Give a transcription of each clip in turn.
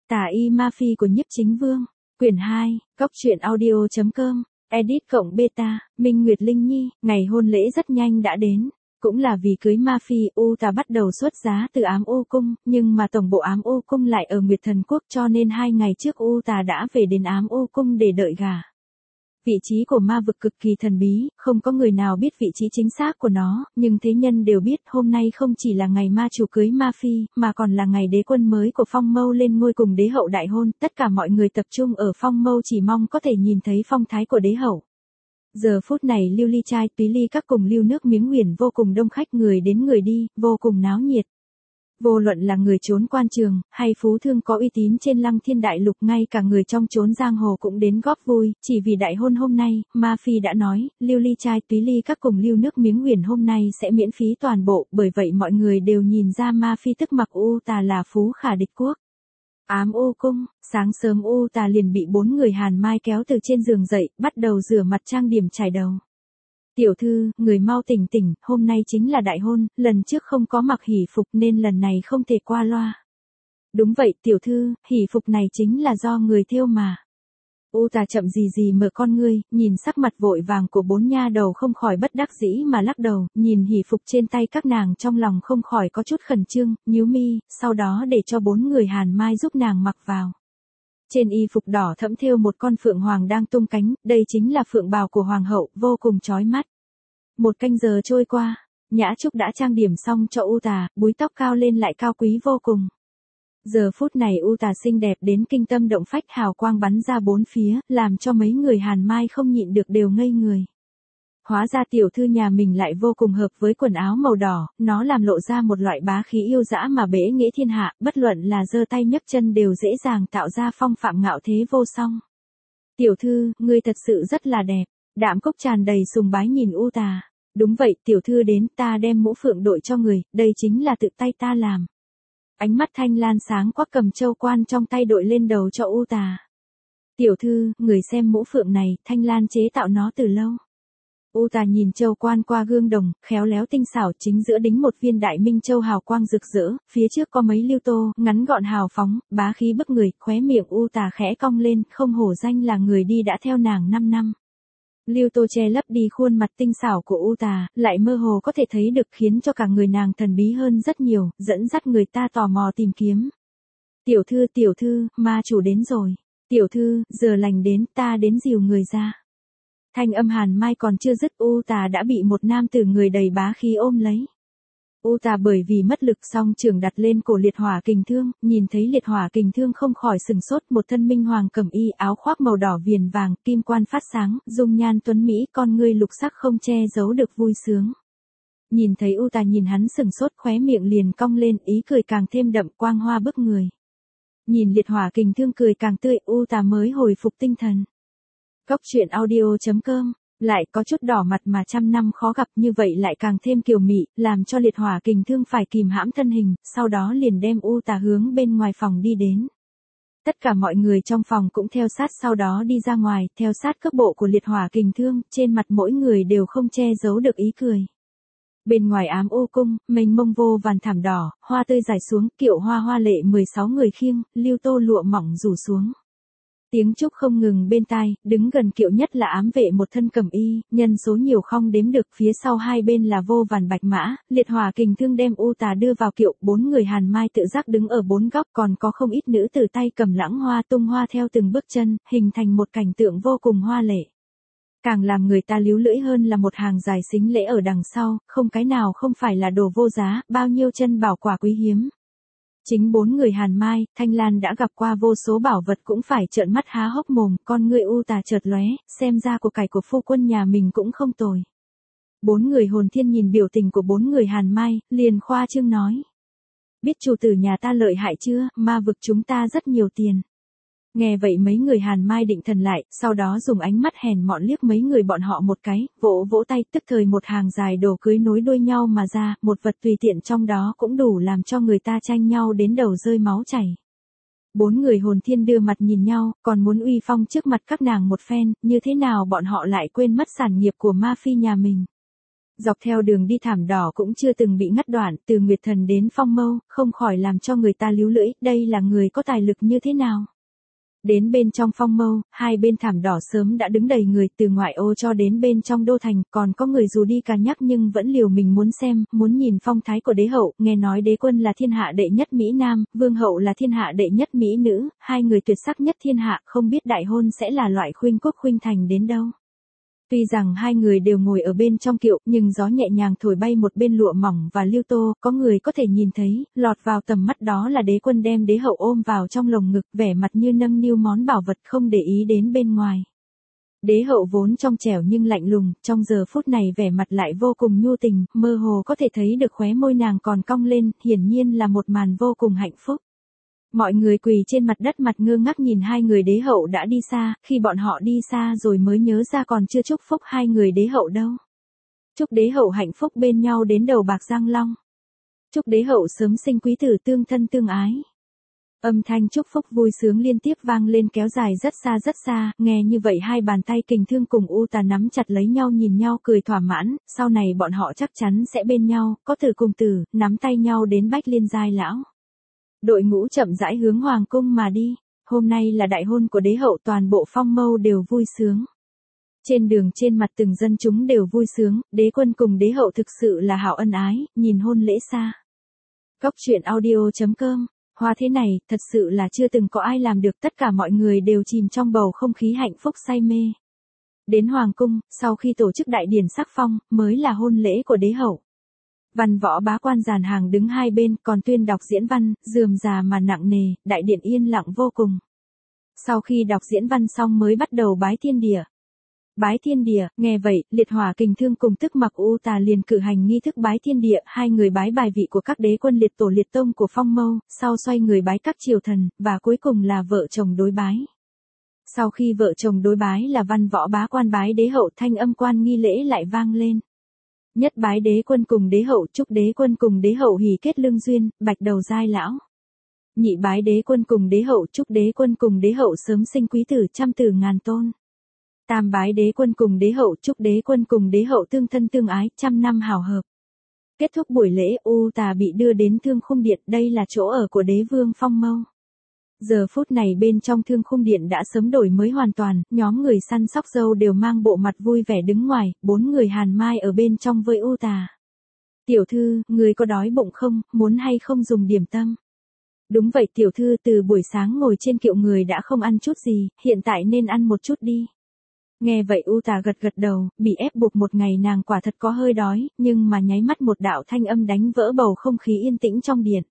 Tà y ma phi của Nhiếp Chính Vương, quyển 2, Cốc truyện audio.com, edit cộng beta, Minh Nguyệt Linh Nhi, ngày hôn lễ rất nhanh đã đến. Cũng là vì cưới ma phi, U Tà bắt đầu xuất giá từ Ám Ô Cung, nhưng mà tổng bộ Ám Ô Cung lại ở Nguyệt Thần Quốc, cho nên 2 ngày trước U Tà đã về đến Ám Ô Cung để đợi gả. Vị trí của ma vực cực kỳ thần bí, không có người nào biết vị trí chính xác của nó, nhưng thế nhân đều biết hôm nay không chỉ là ngày ma chủ cưới ma phi, mà còn là ngày đế quân mới của Phong Mâu lên ngôi cùng đế hậu đại hôn. Tất cả mọi người tập trung ở Phong Mâu chỉ mong có thể nhìn thấy phong thái của đế hậu. Giờ phút này Lưu Ly Trai, Túy Ly các cùng Lưu Nước Miếng Huyền vô cùng đông khách, người đến người đi, vô cùng náo nhiệt. Vô luận là người trốn quan trường, hay phú thương có uy tín trên Lăng Thiên Đại Lục, ngay cả người trong trốn giang hồ cũng đến góp vui, chỉ vì đại hôn hôm nay, ma phi đã nói, Lưu Ly Trai, Túy Ly các cùng Lưu Nước Miếng Huyền hôm nay sẽ miễn phí toàn bộ, bởi vậy mọi người đều nhìn ra ma phi tức mặc U Tà là phú khả địch quốc. Ám Ô Cung, sáng sớm U Tà liền bị 4 người Hàn Mai kéo từ trên giường dậy, bắt đầu rửa mặt trang điểm chải đầu. Tiểu thư, người mau tỉnh tỉnh, hôm nay chính là đại hôn, lần trước không có mặc hỷ phục nên lần này không thể qua loa. Đúng vậy tiểu thư, hỷ phục này chính là do người thêu mà. U Tà chậm gì mở con ngươi, nhìn sắc mặt vội vàng của 4 nha đầu không khỏi bất đắc dĩ mà lắc đầu, nhìn hỷ phục trên tay các nàng trong lòng không khỏi có chút khẩn trương, nhíu mi, sau đó để cho 4 người Hàn Mai giúp nàng mặc vào. Trên y phục đỏ thẫm thêu một con phượng hoàng đang tung cánh, đây chính là phượng bào của hoàng hậu, vô cùng chói mắt. 1 canh giờ trôi qua, Nhã Trúc đã trang điểm xong cho U Tà, búi tóc cao lên lại cao quý vô cùng. Giờ phút này U Tà xinh đẹp đến kinh tâm động phách, hào quang bắn ra 4 phía, làm cho mấy người Hàn Mai không nhịn được đều ngây người. Hóa ra tiểu thư nhà mình lại vô cùng hợp với quần áo màu đỏ, nó làm lộ ra một loại bá khí yêu dã mà bẽ nghĩa thiên hạ, bất luận là giơ tay nhấc chân đều dễ dàng tạo ra phong phạm ngạo thế vô song. Tiểu thư, ngươi thật sự rất là đẹp. Đạm Cốc tràn đầy sùng bái nhìn U Tà. Đúng vậy, tiểu thư đến, ta đem mũ phượng đội cho người, đây chính là tự tay ta làm. Ánh mắt Thanh Lan sáng quắc cầm châu quan trong tay đội lên đầu cho U Tà. Tiểu thư, người xem mũ phượng này, Thanh Lan chế tạo nó từ lâu. U Tà nhìn châu quan qua gương đồng, khéo léo tinh xảo, chính giữa đính một viên đại minh châu hào quang rực rỡ, phía trước có mấy lưu tô, ngắn gọn hào phóng, bá khí bức người, khóe miệng U Tà khẽ cong lên, không hổ danh là người đi đã theo nàng 5 năm. Lưu tô che lấp đi khuôn mặt tinh xảo của U Tà, lại mơ hồ có thể thấy được, khiến cho cả người nàng thần bí hơn rất nhiều, dẫn dắt người ta tò mò tìm kiếm. Tiểu thư, ma chủ đến rồi. Tiểu thư, giờ lành đến, ta đến dìu người ra. Thanh âm Hàn Mai còn chưa dứt, U Tà đã bị một nam tử người đầy bá khí ôm lấy. U Tà bởi vì mất lực song trường đặt lên cổ liệt hỏa kình thương, nhìn thấy liệt hỏa kình thương không khỏi sừng sốt, một thân minh hoàng cẩm y, áo khoác màu đỏ viền vàng, kim quan phát sáng, dung nhan tuấn mỹ, con ngươi lục sắc không che giấu được vui sướng. Nhìn thấy U Tà nhìn hắn sừng sốt, khóe miệng liền cong lên, ý cười càng thêm đậm, quang hoa bức người. Nhìn liệt hỏa kình thương cười càng tươi, U Tà mới hồi phục tinh thần. Cốc truyện audio.com, lại có chút đỏ mặt mà trăm năm khó gặp, như vậy lại càng thêm kiều mị, làm cho liệt hỏa kình thương phải kìm hãm thân hình, sau đó liền đem U Tà hướng bên ngoài phòng đi đến. Tất cả mọi người trong phòng cũng theo sát sau đó đi ra ngoài, theo sát cước bộ của liệt hỏa kình thương, trên mặt mỗi người đều không che giấu được ý cười. Bên ngoài Ám Ô Cung, mênh mông vô vàn thảm đỏ, hoa tươi rải xuống, kiệu hoa hoa lệ 16 người khiêng, lưu tô lụa mỏng rủ xuống. Tiếng trúc không ngừng bên tai, đứng gần kiệu nhất là ám vệ một thân cẩm y, nhân số nhiều không đếm được, phía sau hai bên là vô vàn bạch mã, liệt hỏa kình thương đem U Tà đưa vào kiệu, 4 người Hàn Mai tự giác đứng ở 4 góc, còn có không ít nữ tử tay cầm lãng hoa tung hoa theo từng bước chân, hình thành một cảnh tượng vô cùng hoa lệ. Càng làm người ta líu lưỡi hơn là một hàng dài sính lễ ở đằng sau, không cái nào không phải là đồ vô giá, bao nhiêu chân bảo quả quý hiếm. Chính 4 người Hàn Mai, Thanh Lan đã gặp qua vô số bảo vật cũng phải trợn mắt há hốc mồm, con ngươi U Tà chợt lóe, xem ra của cải của phu quân nhà mình cũng không tồi. 4 người Hồn Thiên nhìn biểu tình của 4 người Hàn Mai, liền khoa trương nói. Biết chủ tử nhà ta lợi hại chưa, ma vực chúng ta rất nhiều tiền. Nghe vậy mấy người Hàn Mai định thần lại, sau đó dùng ánh mắt hèn mọn liếc mấy người bọn họ một cái, vỗ vỗ tay, tức thời một hàng dài đồ cưới nối đuôi nhau mà ra, một vật tùy tiện trong đó cũng đủ làm cho người ta tranh nhau đến đầu rơi máu chảy. 4 người Hồn Thiên đưa mặt nhìn nhau, còn muốn uy phong trước mặt các nàng một phen, như thế nào bọn họ lại quên mất sản nghiệp của ma phi nhà mình. Dọc theo đường đi thảm đỏ cũng chưa từng bị ngắt đoạn, từ Nguyệt Thần đến Phong Mâu, không khỏi làm cho người ta líu lưỡi, đây là người có tài lực như thế nào. Đến bên trong Phong Mâu, hai bên thảm đỏ sớm đã đứng đầy người, từ ngoại ô cho đến bên trong đô thành, còn có người dù đi cà nhắc nhưng vẫn liều mình muốn xem, muốn nhìn phong thái của đế hậu, nghe nói đế quân là thiên hạ đệ nhất Mỹ Nam, vương hậu là thiên hạ đệ nhất Mỹ Nữ, hai người tuyệt sắc nhất thiên hạ, không biết đại hôn sẽ là loại khuynh quốc khuynh thành đến đâu. Tuy rằng hai người đều ngồi ở bên trong kiệu, nhưng gió nhẹ nhàng thổi bay một bên lụa mỏng và liêu tô, có người có thể nhìn thấy, lọt vào tầm mắt đó là đế quân đem đế hậu ôm vào trong lồng ngực, vẻ mặt như nâng niu món bảo vật không để ý đến bên ngoài. Đế hậu vốn trong trẻo nhưng lạnh lùng, trong giờ phút này vẻ mặt lại vô cùng nhu tình, mơ hồ có thể thấy được khóe môi nàng còn cong lên, hiển nhiên là một màn vô cùng hạnh phúc. Mọi người quỳ trên mặt đất mặt ngơ ngác nhìn hai người đế hậu đã đi xa, khi bọn họ đi xa rồi mới nhớ ra còn chưa chúc phúc hai người đế hậu đâu. Chúc đế hậu hạnh phúc bên nhau đến đầu bạc răng long. Chúc đế hậu sớm sinh quý tử tương thân tương ái. Âm thanh chúc phúc vui sướng liên tiếp vang lên kéo dài rất xa, nghe như vậy hai bàn tay Kình Thương cùng U Tà nắm chặt lấy nhau nhìn nhau cười thỏa mãn, sau này bọn họ chắc chắn sẽ bên nhau, có tử cùng tử, nắm tay nhau đến Bách Liên giai lão. Đội ngũ chậm rãi hướng hoàng cung mà đi, hôm nay là đại hôn của đế hậu, toàn bộ Phong Mâu đều vui sướng. Trên đường trên mặt từng dân chúng đều vui sướng, đế quân cùng đế hậu thực sự là hảo ân ái, nhìn hôn lễ xa. Cốc truyện audio.com, hoa thế này, thật sự là chưa từng có ai làm được, tất cả mọi người đều chìm trong bầu không khí hạnh phúc say mê. Đến hoàng cung, sau khi tổ chức đại điển sắc phong, mới là hôn lễ của đế hậu. Văn võ bá quan dàn hàng đứng hai bên, còn tuyên đọc diễn văn, rườm rà mà nặng nề, đại điện yên lặng vô cùng. Sau khi đọc diễn văn xong mới bắt đầu bái thiên địa. Bái thiên địa, nghe vậy, Liệt Hỏa Kình Thương cùng Tức Mặc U Tà liền cử hành nghi thức bái thiên địa, hai người bái bài vị của các đế quân liệt tổ liệt tông của Phong Mâu, sau xoay người bái các triều thần, và cuối cùng là vợ chồng đối bái. Sau khi vợ chồng đối bái là văn võ bá quan bái đế hậu, thanh âm quan nghi lễ lại vang lên. Nhất bái đế quân cùng đế hậu, chúc đế quân cùng đế hậu hỷ kết lương duyên, bạch đầu giai lão. Nhị bái đế quân cùng đế hậu, chúc đế quân cùng đế hậu sớm sinh quý tử trăm tử ngàn tôn. Tam bái đế quân cùng đế hậu, chúc đế quân cùng đế hậu tương thân tương ái, trăm năm hào hợp. Kết thúc buổi lễ, U Tà bị đưa đến Thương Khung Điện, đây là chỗ ở của đế vương Phong Mâu. Giờ phút này bên trong Thương Khung Điện đã sớm đổi mới hoàn toàn, nhóm người săn sóc dâu đều mang bộ mặt vui vẻ đứng ngoài, 4 người Hàn Mai ở bên trong với U Tà. Tiểu thư, người có đói bụng không, muốn hay không dùng điểm tâm? Đúng vậy tiểu thư, từ buổi sáng ngồi trên kiệu người đã không ăn chút gì, hiện tại nên ăn một chút đi. Nghe vậy U Tà gật đầu, bị ép buộc một ngày nàng quả thật có hơi đói, nhưng mà nháy mắt một đạo thanh âm đánh vỡ bầu không khí yên tĩnh trong điện.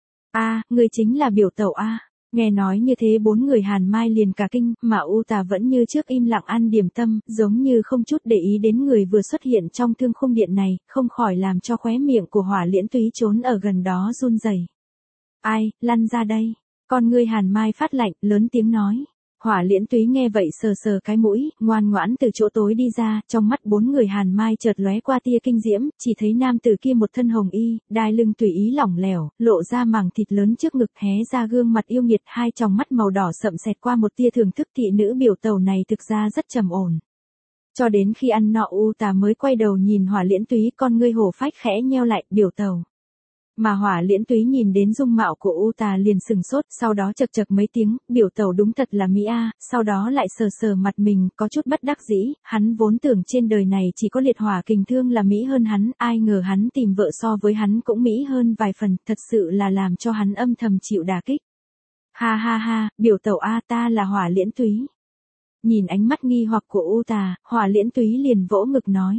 Người chính là biểu tẩu a. Nghe nói như thế 4 người Hàn Mai liền cả kinh, mà U Tà vẫn như trước im lặng ăn điểm tâm, giống như không chút để ý đến người vừa xuất hiện trong Thương Khung Điện này, không khỏi làm cho khóe miệng của Hỏa Liễn Túy trốn ở gần đó run rẩy. Ai, lăn ra đây. Con ngươi Hàn Mai phát lạnh, lớn tiếng nói. Hỏa Liễn Túy nghe vậy sờ sờ cái mũi, ngoan ngoãn từ chỗ tối đi ra, trong mắt 4 người Hàn Mai chợt lóe qua tia kinh diễm, chỉ thấy nam tử kia một thân hồng y, đai lưng tùy ý lỏng lẻo, lộ ra màng thịt lớn trước ngực, hé ra gương mặt yêu nghiệt, hai tròng mắt màu đỏ sậm xẹt qua một tia thưởng thức, thị nữ biểu tẩu này thực ra rất trầm ổn. Cho đến khi ăn nọ U Tà mới quay đầu nhìn Hỏa Liễn Túy, con ngươi hổ phách khẽ nheo lại, biểu tẩu. Mà Hỏa Liễn Túy nhìn đến dung mạo của U Tà liền sừng sốt, sau đó chậc chậc mấy tiếng, biểu tẩu đúng thật là Mỹ a, sau đó lại sờ sờ mặt mình, có chút bất đắc dĩ, hắn vốn tưởng trên đời này chỉ có Liệt Hỏa Kình Thương là Mỹ hơn hắn, ai ngờ hắn tìm vợ so với hắn cũng Mỹ hơn vài phần, thật sự là làm cho hắn âm thầm chịu đả kích. Ha ha ha, biểu tẩu a, ta là Hỏa Liễn Túy. Nhìn ánh mắt nghi hoặc của U Tà, Hỏa Liễn Túy liền vỗ ngực nói.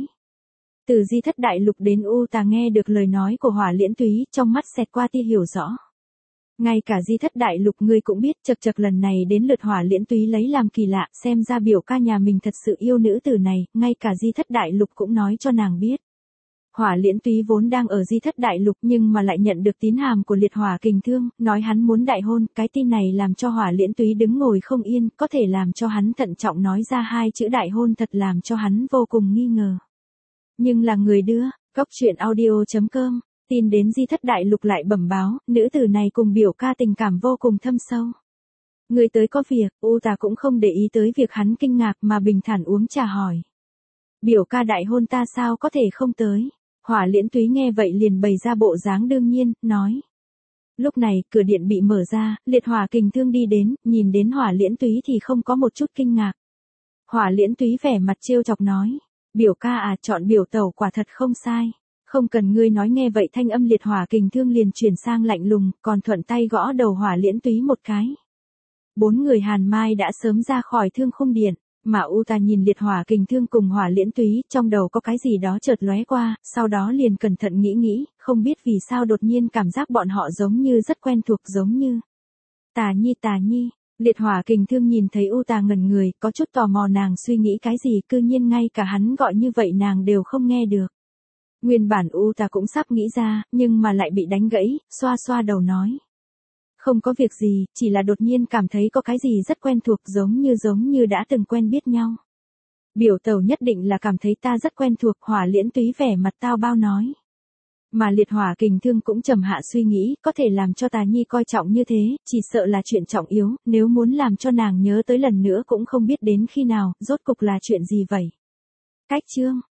Từ Di Thất Đại Lục đến U Tà nghe được lời nói của Hỏa Liễn Túy, trong mắt xẹt qua tia hiểu rõ. Ngay cả Di Thất Đại Lục ngươi cũng biết, chậc lần này đến lượt Hỏa Liễn Túy lấy làm kỳ lạ, xem ra biểu ca nhà mình thật sự yêu nữ tử này, ngay cả Di Thất Đại Lục cũng nói cho nàng biết. Hỏa Liễn Túy vốn đang ở Di Thất Đại Lục nhưng mà lại nhận được tín hàm của Liệt Hỏa Kình Thương, nói hắn muốn đại hôn, cái tin này làm cho Hỏa Liễn Túy đứng ngồi không yên, có thể làm cho hắn thận trọng nói ra hai chữ đại hôn thật làm cho hắn vô cùng nghi ngờ. Nhưng là người đưa, Cốc truyện audio.com, tin đến Di Thất Đại Lục lại bẩm báo, nữ tử này cùng biểu ca tình cảm vô cùng thâm sâu. Người tới có việc, U Tà cũng không để ý tới việc hắn kinh ngạc mà bình thản uống trà hỏi. Biểu ca đại hôn ta sao có thể không tới. Hỏa Liễn Túy nghe vậy liền bày ra bộ dáng đương nhiên, nói. Lúc này, cửa điện bị mở ra, Liệt Hỏa Kình Thương đi đến, nhìn đến Hỏa Liễn Túy thì không có một chút kinh ngạc. Hỏa Liễn Túy vẻ mặt trêu chọc nói. Biểu ca à, chọn biểu tẩu quả thật không sai. Không cần ngươi nói. Nghe vậy thanh âm Liệt Hỏa Kình Thương liền chuyển sang lạnh lùng, còn thuận tay gõ đầu Hỏa Liễn Túy một cái. 4 người Hàn Mai đã sớm ra khỏi thương khung điện, mà Uta nhìn Liệt Hỏa Kình Thương cùng Hỏa Liễn Túy, trong đầu có cái gì đó chợt lóe qua, sau đó liền cẩn thận nghĩ, không biết vì sao đột nhiên cảm giác bọn họ giống như rất quen thuộc, giống như Tà Nhi. Liệt Hỏa Kình Thương nhìn thấy Uta ngẩn người, có chút tò mò nàng suy nghĩ cái gì, cư nhiên ngay cả hắn gọi như vậy nàng đều không nghe được. Nguyên bản Uta cũng sắp nghĩ ra, nhưng mà lại bị đánh gãy, xoa xoa đầu nói. Không có việc gì, chỉ là đột nhiên cảm thấy có cái gì rất quen thuộc, giống như đã từng quen biết nhau. Biểu tẩu nhất định là cảm thấy ta rất quen thuộc. Hỏa Liễn Túy vẻ mặt tao bao nói. Mà Liệt Hỏa Kình Thương cũng trầm hạ suy nghĩ, có thể làm cho Tà Nhi coi trọng như thế, chỉ sợ là chuyện trọng yếu, nếu muốn làm cho nàng nhớ tới lần nữa cũng không biết đến khi nào, rốt cục là chuyện gì vậy. Cách chương